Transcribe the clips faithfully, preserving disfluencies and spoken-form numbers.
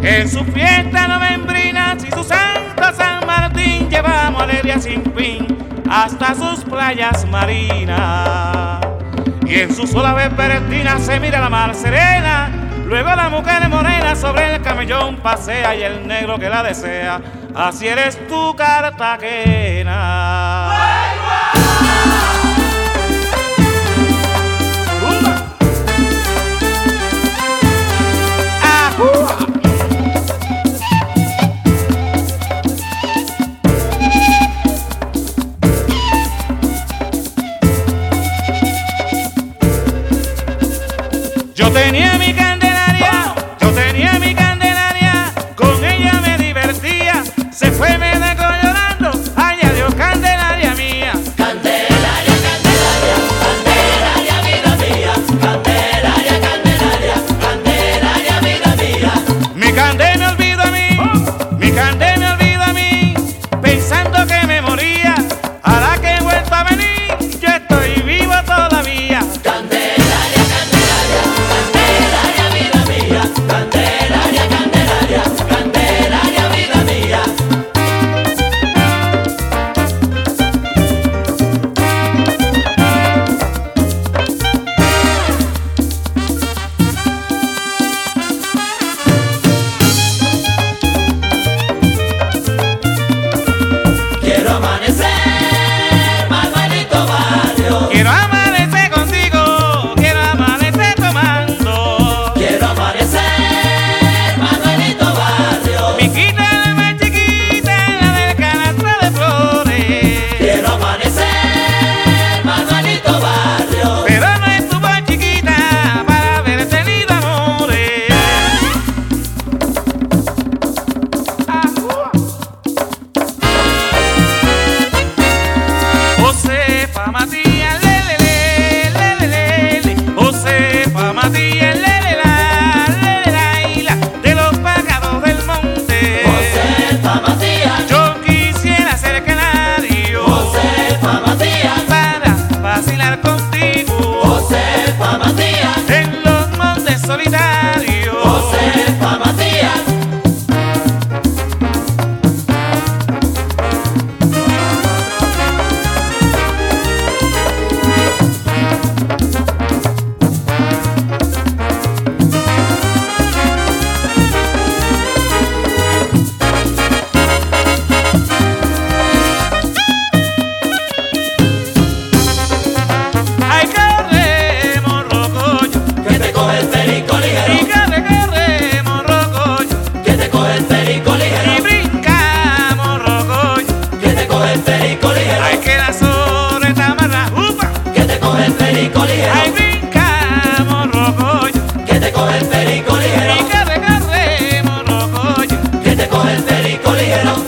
En su fiesta novembrina y su santo San Martín llevamos alegría sin fin hasta sus playas marinas. Y en su sola vespertina se mira la mar serena. Luego la mujer morena sobre el camellón pasea y el negro que la desea. Así eres tú, Cartagena. Yo tenía mi Candelaria, yo tenía mi Candelaria, con ella me divertía, se fue me dejó llorando, ay adiós Candelaria mía. Candelaria, Candelaria, Candelaria, vida mía, Candelaria, Candelaria, Candelaria, vida mía. Mi Candé me olvidó a mí, mi Candé me olvidó a mí, pensando que me moría, ahora que he vuelto a venir, yo estoy vivo todavía. Candelaria, Candelaria, Candelaria, vida mía, Candelaria, Candelaria, Candelaria, vida mía. Quiero amanecer, Manuelito Barrio. Quiero amanecer contigo, quiero amanecer tomando. Quiero amanecer, Manuelito Barrio. Mi quita la más chiquita, la del canastro de flores. Quiero amanecer, Manuelito Barrio. Pero no estuvo chiquita para haber tenido amores. Josefa Matías, lele, lele, lele, lele. Josefa Matías, lele, la, lele, la, y la, de los pájaros del monte. Josefa Matías, Yo quisiera ser canario Josefa Matías, para vacilar contigo Josefa Matías, en los montes solitarios. Josefa Matías. Ay, corre, morrocoyo, Que te coge el perico y ligero, corre, corre, morrocoyo, que te coge el perico y ligero, brinca, morrocoyo. que te coge el perico Ay, ligero, que la zorra está amarrada, upa. que te coge el perico Ay, ligero, brinca, morrocoyo, que te coge el perico y ligero, corre, corre, morrocoyo. que te coge el perico ligero.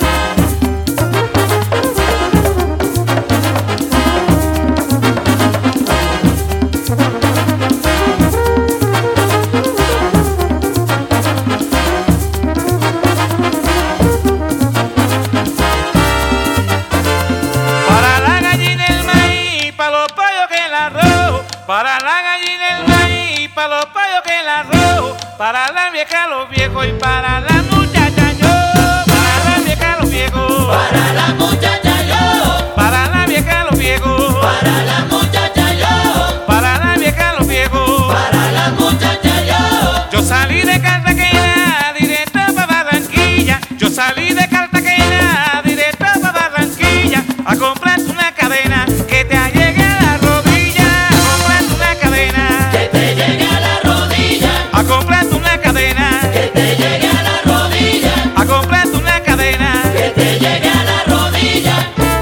Para la gallina el maíz, para los pollos que el arroz. Para la gallina el maíz, para los pollos que el arroz. Para la vieja los viejos y para la muchacha yo. Para la vieja los viejos. Para la muchacha yo, Para la vieja los viejos. para la muchacha yo, Para la vieja los viejos. para la muchacha yo. Yo salí de Cartagena directo para Barranquilla. Yo salí de Cartagena directo para Barranquilla a comprarte una cadena que te llegue a la rodilla. A comprarte una cadena. Que te llegue a la rodilla, A comprarte una cadena. que te llegue a la rodilla, A comprarte una cadena. que te llegue a la rodilla.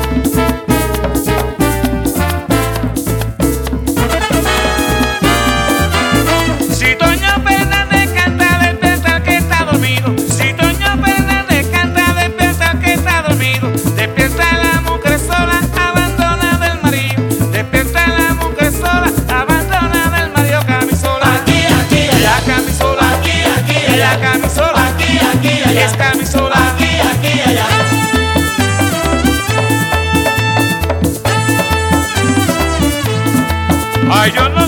Si Toño Fernández canta despertar que está dormido. Si Toño Fernández canta despertar que está dormido. Despierta la mujer sola, abandona del marido. Despierta la mujer sola, abandona del marido. Camisola, Aquí, aquí, allá, la camisola, aquí, aquí, la allá, camisola, aquí, aquí, allá, es camisola. aquí, aquí, allá. Ay, yo no